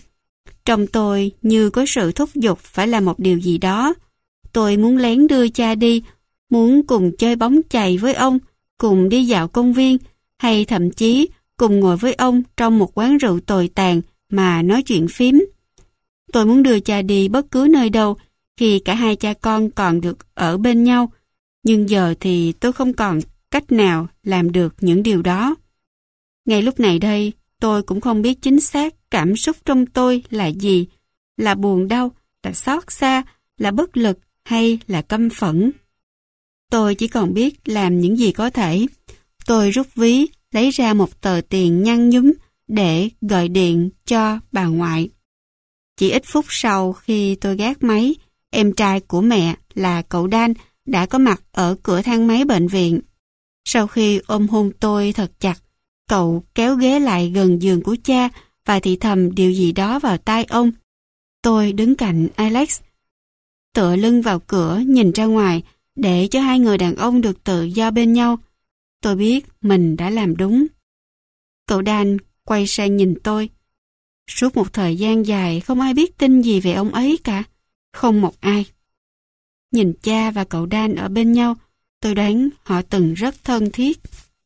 Trong tôi như có sự thúc giục phải làm một điều gì đó. Tôi muốn lén đưa cha đi, muốn cùng chơi bóng chày với ông, cùng đi dạo công viên, hay thậm chí cùng ngồi với ông trong một quán rượu tồi tàn mà nói chuyện phím. Tôi muốn đưa cha đi bất cứ nơi đâu khi cả hai cha con còn được ở bên nhau. Nhưng giờ thì tôi không còn cách nào làm được những điều đó. Ngay lúc này đây, tôi cũng không biết chính xác cảm xúc trong tôi là gì, là buồn đau, là xót xa, là bất lực hay là căm phẫn. Tôi chỉ còn biết làm những gì có thể. Tôi rút ví, lấy ra một tờ tiền nhăn nhúm để gọi điện cho bà ngoại. Chỉ ít phút sau khi tôi gác máy, em trai của mẹ là cậu Dan đã có mặt ở cửa thang máy bệnh viện. Sau khi ôm hôn tôi thật chặt, cậu kéo ghế lại gần giường của cha và thì thầm điều gì đó vào tai ông. Tôi đứng cạnh Alex, tựa lưng vào cửa nhìn ra ngoài để cho hai người đàn ông được tự do bên nhau. Tôi biết mình đã làm đúng. Cậu Dan quay sang nhìn tôi. Suốt một thời gian dài không ai biết tin gì về ông ấy cả. Không một ai. Nhìn cha và cậu Dan ở bên nhau, tôi đoán họ từng rất thân thiết.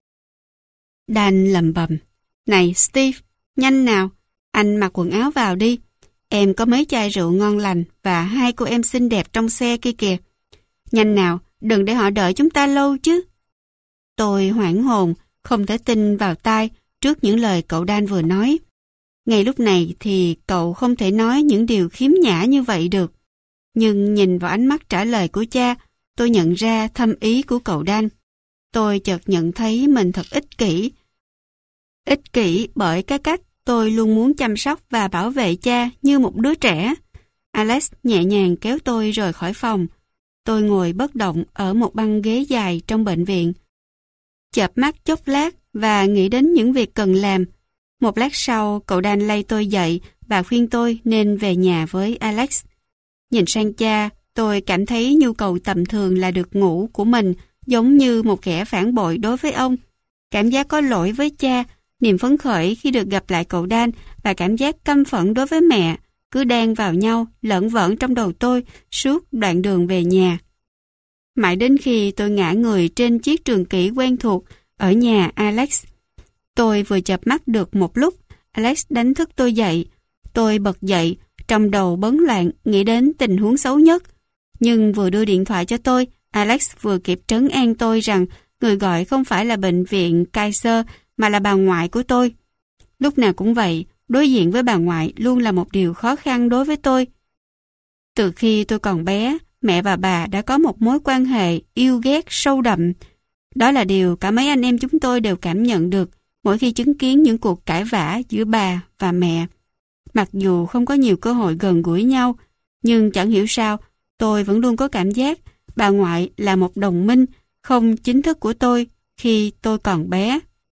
Dan lẩm bẩm. Này Steve, nhanh nào, anh mặc quần áo vào đi. Em có mấy chai rượu ngon lành và hai cô em xinh đẹp trong xe kia kìa. Nhanh nào, đừng để họ đợi chúng ta lâu chứ. Tôi hoảng hồn, không thể tin vào tai trước những lời cậu Dan vừa nói. Ngay lúc này thì cậu không thể nói những điều khiếm nhã như vậy được. Nhưng nhìn vào ánh mắt trả lời của cha, tôi nhận ra thâm ý của cậu Dan. Tôi chợt nhận thấy mình thật ích kỷ. Ích kỷ bởi cái cách tôi luôn muốn chăm sóc và bảo vệ cha như một đứa trẻ. Alex nhẹ nhàng kéo tôi rời khỏi phòng. Tôi ngồi bất động ở một băng ghế dài trong bệnh viện. Chợp mắt chốc lát và nghĩ đến những việc cần làm. Một lát sau, cậu Dan lay tôi dậy và khuyên tôi nên về nhà với Alex. Nhìn sang cha, tôi cảm thấy nhu cầu tầm thường là được ngủ của mình giống như một kẻ phản bội đối với ông. Cảm giác có lỗi với cha, niềm phấn khởi khi được gặp lại cậu Dan và cảm giác căm phẫn đối với mẹ cứ đan vào nhau, lởn vởn trong đầu tôi suốt đoạn đường về nhà. Mãi đến khi tôi ngã người trên chiếc trường kỷ quen thuộc ở nhà Alex. Tôi vừa chợp mắt được một lúc, Alex đánh thức tôi dậy. Tôi bật dậy, trong đầu bấn loạn, nghĩ đến tình huống xấu nhất. Nhưng vừa đưa điện thoại cho tôi, Alex vừa kịp trấn an tôi rằng người gọi không phải là bệnh viện Kaiser mà là bà ngoại của tôi. Lúc nào cũng vậy, đối diện với bà ngoại luôn là một điều khó khăn đối với tôi. Từ khi tôi còn bé, mẹ và bà đã có một mối quan hệ yêu ghét sâu đậm. Đó là điều cả mấy anh em chúng tôi đều cảm nhận được mỗi khi chứng kiến những cuộc cãi vã giữa bà và mẹ. Mặc dù không có nhiều cơ hội gần gũi nhau, nhưng chẳng hiểu sao, tôi vẫn luôn có cảm giác bà ngoại là một đồng minh không chính thức của tôi khi tôi còn bé.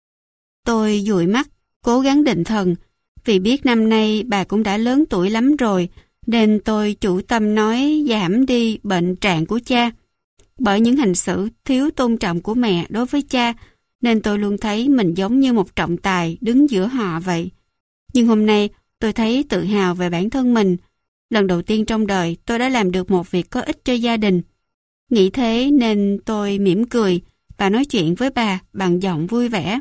Tôi dụi mắt, cố gắng định thần, vì biết năm nay bà cũng đã lớn tuổi lắm rồi, nên tôi chủ tâm nói giảm đi bệnh trạng của cha. Bởi những hành xử thiếu tôn trọng của mẹ đối với cha, nên tôi luôn thấy mình giống như một trọng tài đứng giữa họ vậy. Nhưng hôm nay tôi thấy tự hào về bản thân mình. Lần đầu tiên trong đời tôi đã làm được một việc có ích cho gia đình. Nghĩ thế nên tôi mỉm cười và nói chuyện với bà bằng giọng vui vẻ.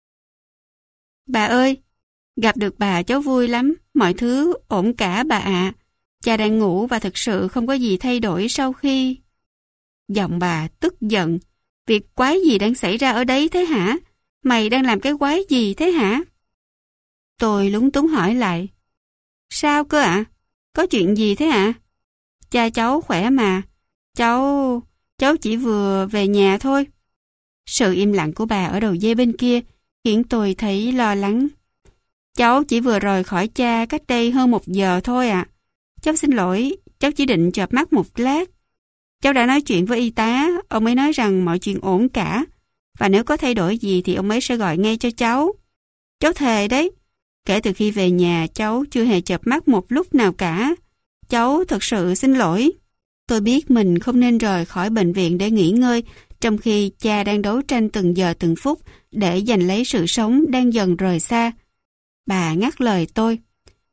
Bà ơi, gặp được bà cháu vui lắm, mọi thứ ổn cả bà ạ. Cha đang ngủ và thực sự không có gì thay đổi sau khi... Giọng bà tức giận. Việc quái gì đang xảy ra ở đấy thế hả? Mày đang làm cái quái gì thế hả? Tôi lúng túng hỏi lại. Sao cơ ạ? Có chuyện gì thế ạ? Cha cháu khỏe mà. Cháu chỉ vừa về nhà thôi. Sự im lặng của bà ở đầu dây bên kia khiến tôi thấy lo lắng. Cháu chỉ vừa rời khỏi cha cách đây hơn 1 giờ thôi ạ. Cháu xin lỗi, cháu chỉ định chợp mắt một lát. Cháu đã nói chuyện với y tá, ông ấy nói rằng mọi chuyện ổn cả. Và nếu có thay đổi gì thì ông ấy sẽ gọi ngay cho cháu. Cháu thề đấy. Kể từ khi về nhà, cháu chưa hề chợp mắt một lúc nào cả. Cháu thật sự xin lỗi. Tôi biết mình không nên rời khỏi bệnh viện để nghỉ ngơi, trong khi cha đang đấu tranh từng giờ từng phút để giành lấy sự sống đang dần rời xa. Bà ngắt lời tôi.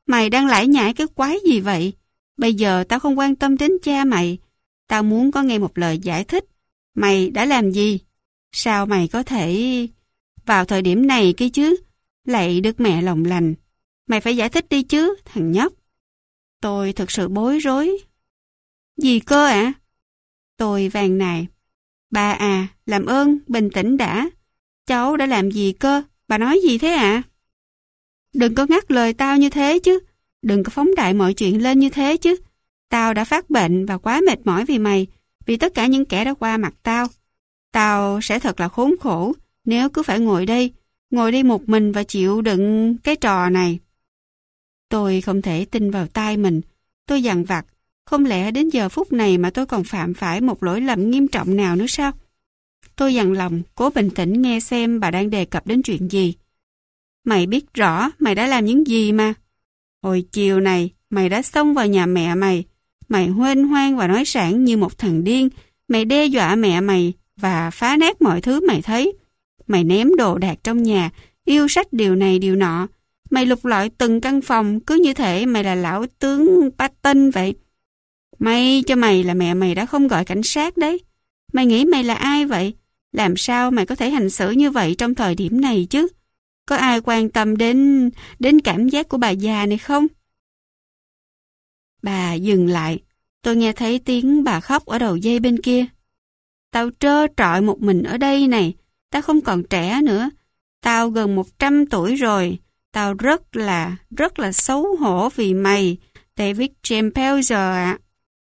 Mày đang lải nhải cái quái gì vậy? Bây giờ tao không quan tâm đến cha mày. Tao muốn có nghe một lời giải thích. Mày đã làm gì? Sao mày có thể... Vào thời điểm này kia chứ? Lạy Đức Mẹ lòng lành. Mày phải giải thích đi chứ, thằng nhóc. Tôi thực sự bối rối. Gì cơ ạ? Tôi van nài. Bà à, làm ơn, bình tĩnh đã. Cháu đã làm gì cơ? Bà nói gì thế ạ? Đừng có ngắt lời tao như thế chứ. Đừng có phóng đại mọi chuyện lên như thế chứ. Tao đã phát bệnh và quá mệt mỏi vì mày, vì tất cả những kẻ đã qua mặt tao. Tao sẽ thật là khốn khổ nếu cứ phải ngồi đây một mình và chịu đựng cái trò này. Tôi không thể tin vào tai mình. Tôi dằn vặt. Không lẽ đến giờ phút này mà tôi còn phạm phải một lỗi lầm nghiêm trọng nào nữa sao? Tôi dằn lòng, cố bình tĩnh nghe xem bà đang đề cập đến chuyện gì. Mày biết rõ mày đã làm những gì mà. Hồi chiều này, mày đã xông vào nhà mẹ mày. Mày huênh hoang và nói sảng như một thằng điên. Mày đe dọa mẹ mày và phá nát mọi thứ mày thấy. Mày ném đồ đạc trong nhà, yêu sách điều này điều nọ. Mày lục lọi từng căn phòng, cứ như thể mày là lão tướng Patton vậy. May cho mày là mẹ mày đã không gọi cảnh sát đấy. Mày nghĩ mày là ai vậy? Làm sao mày có thể hành xử như vậy trong thời điểm này chứ? Có ai quan tâm đến cảm giác của bà già này không? Bà dừng lại. Tôi nghe thấy tiếng bà khóc ở đầu dây bên kia. Tao trơ trọi một mình ở đây này. Tao không còn trẻ nữa. Tao gần 100 tuổi rồi. Tao rất là xấu hổ vì mày, David James Pelzer ạ.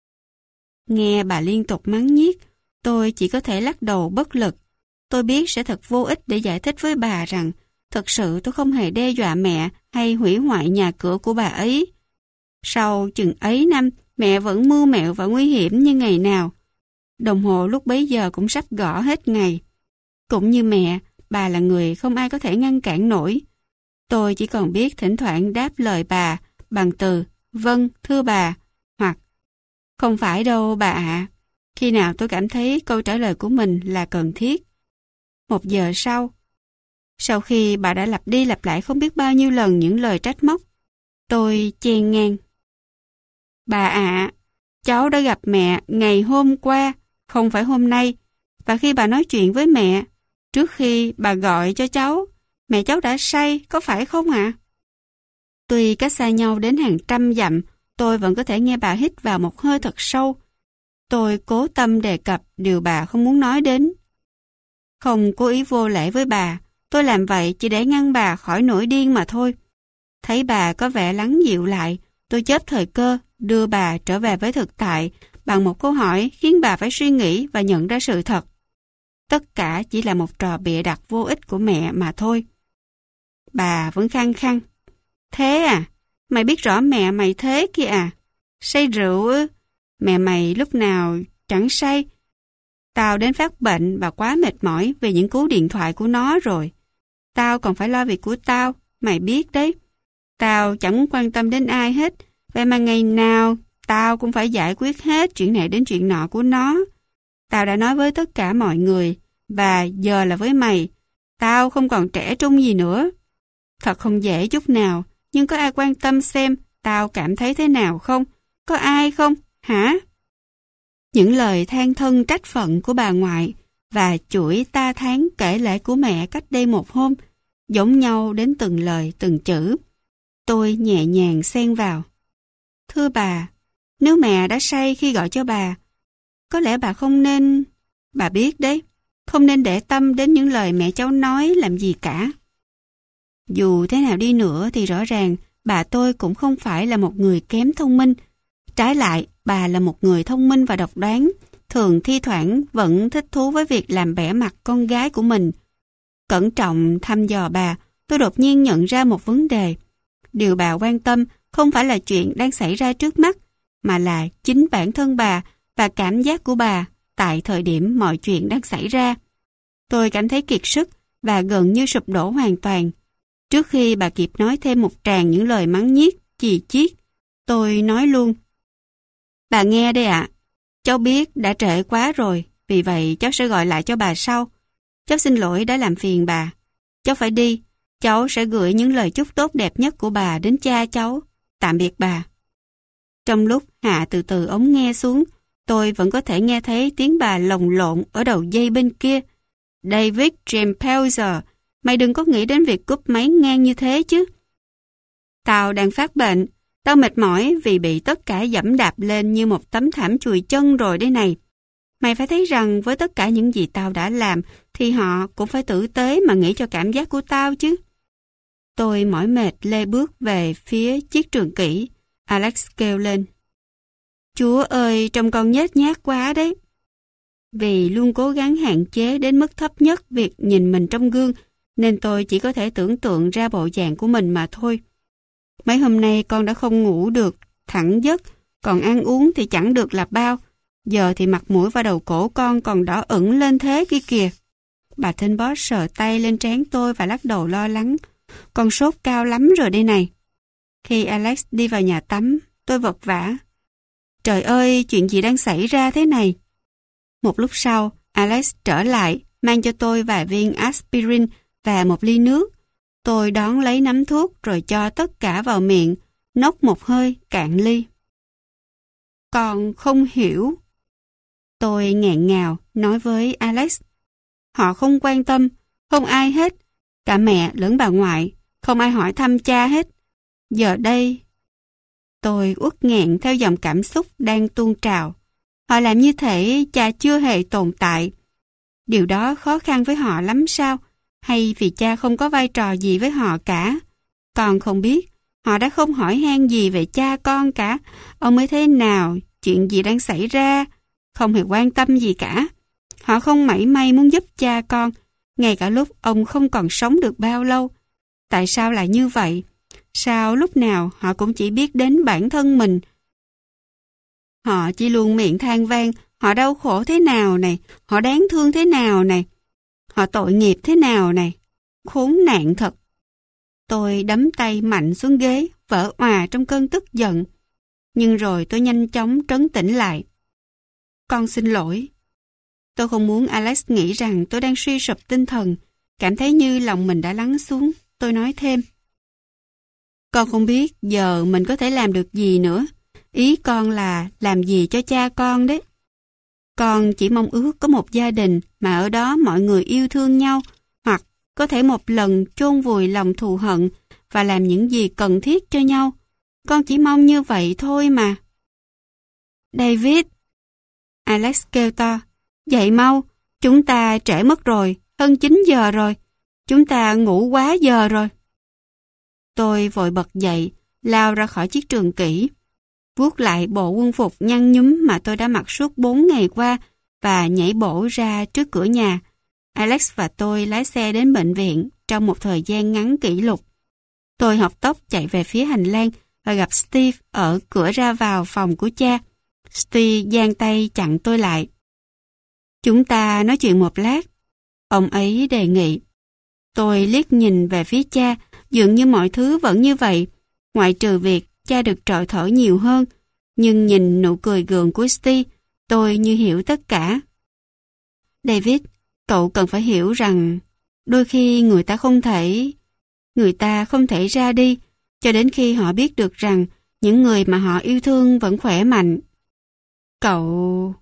Nghe bà liên tục mắng nhiếc, tôi chỉ có thể lắc đầu bất lực. Tôi biết sẽ thật vô ích để giải thích với bà rằng thật sự tôi không hề đe dọa mẹ hay hủy hoại nhà cửa của bà ấy. Sau chừng ấy năm, mẹ vẫn mưu mẹo và nguy hiểm như ngày nào. Đồng hồ lúc bấy giờ cũng sắp gõ hết ngày. Cũng như mẹ, bà là người không ai có thể ngăn cản nổi. Tôi chỉ còn biết thỉnh thoảng đáp lời bà bằng từ vâng, thưa bà, hoặc không phải đâu bà ạ. Khi nào tôi cảm thấy câu trả lời của mình là cần thiết. 1 giờ sau khi bà đã lặp đi lặp lại không biết bao nhiêu lần những lời trách móc, tôi chen ngang. Bà ạ, cháu đã gặp mẹ ngày hôm qua, không phải hôm nay. Và khi bà nói chuyện với mẹ, trước khi bà gọi cho cháu, mẹ cháu đã say, có phải không ạ? Tuy cách xa nhau đến hàng trăm dặm, tôi vẫn có thể nghe bà hít vào một hơi thật sâu. Tôi cố tâm đề cập điều bà không muốn nói đến. Không cố ý vô lễ với bà, tôi làm vậy chỉ để ngăn bà khỏi nổi điên mà thôi. Thấy bà có vẻ lắng dịu lại, tôi chớp thời cơ, đưa bà trở về với thực tại bằng một câu hỏi khiến bà phải suy nghĩ và nhận ra sự thật. Tất cả chỉ là một trò bịa đặt vô ích của mẹ mà thôi. Bà vẫn khăng khăng. Thế à? Mày biết rõ mẹ mày thế kia à? Say rượu ư? Mẹ mày lúc nào chẳng say. Tao đến phát bệnh và quá mệt mỏi vì những cú điện thoại của nó rồi. Tao còn phải lo việc của tao, mày biết đấy. Tao chẳng muốn quan tâm đến ai hết. Vậy mà ngày nào tao cũng phải giải quyết hết chuyện này đến chuyện nọ của nó. Tao đã nói với tất cả mọi người, và giờ là với mày. Tao không còn trẻ trung gì nữa. Thật không dễ chút nào, nhưng có ai quan tâm xem tao cảm thấy thế nào không? Có ai không? Hả? Những lời than thân trách phận của bà ngoại và chuỗi ta tháng kể lể của mẹ cách đây một hôm giống nhau đến từng lời từng chữ. Tôi nhẹ nhàng xen vào. Thưa bà, nếu mẹ đã say khi gọi cho bà, có lẽ bà không nên... Bà biết đấy, không nên để tâm đến những lời mẹ cháu nói làm gì cả. Dù thế nào đi nữa thì rõ ràng bà tôi cũng không phải là một người kém thông minh. Trái lại, bà là một người thông minh và độc đoán, thường thi thoảng vẫn thích thú với việc làm bẽ mặt con gái của mình. Cẩn trọng thăm dò bà, tôi đột nhiên nhận ra một vấn đề. Điều bà quan tâm không phải là chuyện đang xảy ra trước mắt, mà là chính bản thân bà và cảm giác của bà tại thời điểm mọi chuyện đang xảy ra. Tôi cảm thấy kiệt sức và gần như sụp đổ hoàn toàn. Trước khi bà kịp nói thêm một tràng những lời mắng nhiếc, chì chiết, tôi nói luôn. Bà nghe đây ạ, cháu biết đã trễ quá rồi, vì vậy cháu sẽ gọi lại cho bà sau. Cháu xin lỗi đã làm phiền bà. Cháu phải đi, cháu sẽ gửi những lời chúc tốt đẹp nhất của bà đến cha cháu. Tạm biệt bà. Trong lúc hạ từ từ ống nghe xuống, tôi vẫn có thể nghe thấy tiếng bà lồng lộn ở đầu dây bên kia. David James Pelzer, mày đừng có nghĩ đến việc cúp máy ngang như thế chứ. Tao đang phát bệnh. Tao mệt mỏi vì bị tất cả dẫm đạp lên như một tấm thảm chùi chân rồi đây này. Mày phải thấy rằng với tất cả những gì tao đã làm thì họ cũng phải tử tế mà nghĩ cho cảm giác của tao chứ. Tôi mỏi mệt lê bước về phía chiếc trường kỷ. Alex kêu lên. Chúa ơi, trông con nhếch nhác quá đấy. Vì luôn cố gắng hạn chế đến mức thấp nhất việc nhìn mình trong gương, nên tôi chỉ có thể tưởng tượng ra bộ dạng của mình mà thôi. Mấy hôm nay con đã không ngủ được, thẳng giấc, còn ăn uống thì chẳng được là bao. Giờ thì mặt mũi và đầu cổ con còn đỏ ửng lên thế kia kìa. Bà Thinh Bó sờ tay lên trán tôi và lắc đầu lo lắng. Con sốt cao lắm rồi đây này. Khi Alex đi vào nhà tắm, tôi vật vã. Trời ơi, chuyện gì đang xảy ra thế này? Một lúc sau, Alex trở lại, mang cho tôi vài viên aspirin và một ly nước. Tôi đón lấy nắm thuốc rồi cho tất cả vào miệng, nốc một hơi cạn ly. Con không hiểu. Tôi nghẹn ngào nói với Alex. Họ không quan tâm, không ai hết. Cả mẹ lẫn bà ngoại, không ai hỏi thăm cha hết. Giờ đây... Tôi uất nghẹn theo dòng cảm xúc đang tuôn trào. Họ làm như thể cha chưa hề tồn tại. Điều đó khó khăn với họ lắm sao? Hay vì cha không có vai trò gì với họ cả? Con không biết. Họ đã không hỏi han gì về cha con cả. Ông ấy thế nào? Chuyện gì đang xảy ra? Không hề quan tâm gì cả. Họ không mảy may muốn giúp cha con, ngay cả lúc ông không còn sống được bao lâu. Tại sao lại như vậy? Sao lúc nào họ cũng chỉ biết đến bản thân mình? Họ chỉ luôn miệng than vang, họ đau khổ thế nào này, họ đáng thương thế nào này, họ tội nghiệp thế nào này. Khốn nạn thật. Tôi đấm tay mạnh xuống ghế, vỡ òa trong cơn tức giận. Nhưng rồi tôi nhanh chóng trấn tĩnh lại. Con xin lỗi. Tôi không muốn Alex nghĩ rằng tôi đang suy sụp tinh thần, cảm thấy như lòng mình đã lắng xuống. Tôi nói thêm. Con không biết giờ mình có thể làm được gì nữa. Ý con là làm gì cho cha con đấy. Con chỉ mong ước có một gia đình mà ở đó mọi người yêu thương nhau, hoặc có thể một lần chôn vùi lòng thù hận và làm những gì cần thiết cho nhau. Con chỉ mong như vậy thôi mà. David! Alex kêu to. Dậy mau, chúng ta trễ mất rồi, hơn 9 giờ rồi. Chúng ta ngủ quá giờ rồi. Tôi vội bật dậy, lao ra khỏi chiếc trường kỷ, vuốt lại bộ quân phục nhăn nhúm mà tôi đã mặc suốt 4 ngày qua và nhảy bổ ra trước cửa nhà. Alex và tôi lái xe đến bệnh viện trong một thời gian ngắn kỷ lục. Tôi học tốc chạy về phía hành lang và gặp Steve ở cửa ra vào phòng của cha. Steve giang tay chặn tôi lại. Chúng ta nói chuyện một lát. Ông ấy đề nghị. Tôi liếc nhìn về phía cha, dường như mọi thứ vẫn như vậy, ngoại trừ việc cha được trọi thở nhiều hơn. Nhưng nhìn nụ cười gượng của Steve, tôi như hiểu tất cả. David, cậu cần phải hiểu rằng đôi khi người ta không thể ra đi cho đến khi họ biết được rằng những người mà họ yêu thương vẫn khỏe mạnh. Cậu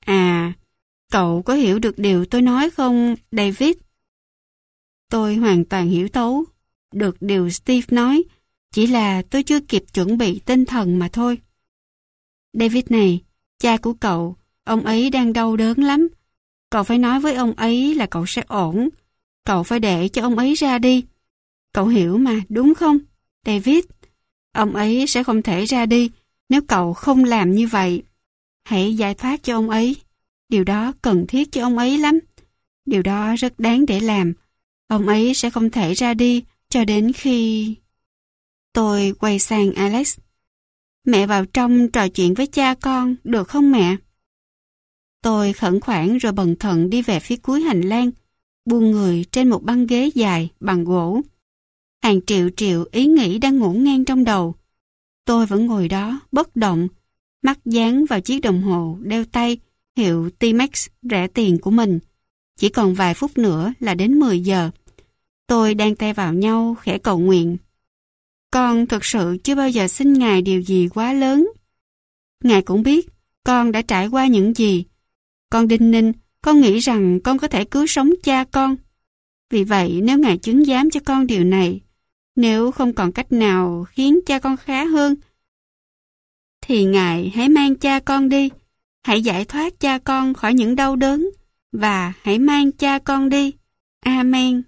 có hiểu được điều tôi nói không, David? Tôi hoàn toàn hiểu thấu được điều Steve nói, chỉ là tôi chưa kịp chuẩn bị tinh thần mà thôi. David này, cha của cậu, ông ấy đang đau đớn lắm. Cậu phải nói với ông ấy là cậu sẽ ổn. Cậu phải để cho ông ấy ra đi. Cậu hiểu mà, đúng không, David? Ông ấy sẽ không thể ra đi nếu cậu không làm như vậy. Hãy giải thoát cho ông ấy. Điều đó cần thiết cho ông ấy lắm. Điều đó rất đáng để làm. Ông ấy sẽ không thể ra đi cho đến khi... Tôi quay sang Alex. Mẹ vào trong trò chuyện với cha con, được không mẹ? Tôi khẩn khoản rồi bần thần đi về phía cuối hành lang, buông người trên một băng ghế dài bằng gỗ. Hàng triệu ý nghĩ đang ngổn ngang trong đầu. Tôi vẫn ngồi đó, bất động, mắt dán vào chiếc đồng hồ đeo tay hiệu Timex rẻ tiền của mình. Chỉ còn vài phút nữa là đến 10 giờ. Tôi đan tay vào nhau khẽ cầu nguyện. Con thực sự chưa bao giờ xin Ngài điều gì quá lớn. Ngài cũng biết con đã trải qua những gì. Con đinh ninh, con nghĩ rằng con có thể cứu sống cha con. Vì vậy, nếu Ngài chứng giám cho con điều này, nếu không còn cách nào khiến cha con khá hơn, thì Ngài hãy mang cha con đi. Hãy giải thoát cha con khỏi những đau đớn và hãy mang cha con đi. Amen.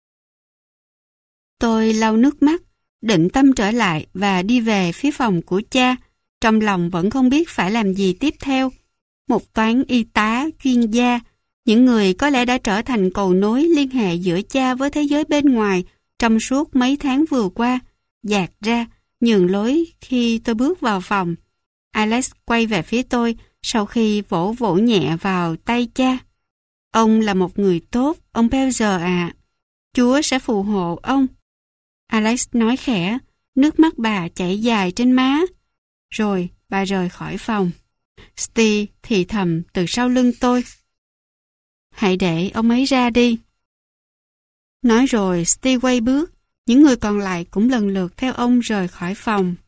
Tôi lau nước mắt, định tâm trở lại và đi về phía phòng của cha. Trong lòng vẫn không biết phải làm gì tiếp theo. Một toán y tá, chuyên gia, những người có lẽ đã trở thành cầu nối liên hệ giữa cha với thế giới bên ngoài trong suốt mấy tháng vừa qua, dạt ra, nhường lối khi tôi bước vào phòng. Alex quay về phía tôi sau khi vỗ vỗ nhẹ vào tay cha. Ông là một người tốt, ông Belzer ạ. Chúa sẽ phù hộ ông. Alex nói khẽ, nước mắt bà chảy dài trên má. Rồi bà rời khỏi phòng. Steve thì thầm từ sau lưng tôi. Hãy để ông ấy ra đi. Nói rồi Steve quay bước. Những người còn lại cũng lần lượt theo ông rời khỏi phòng.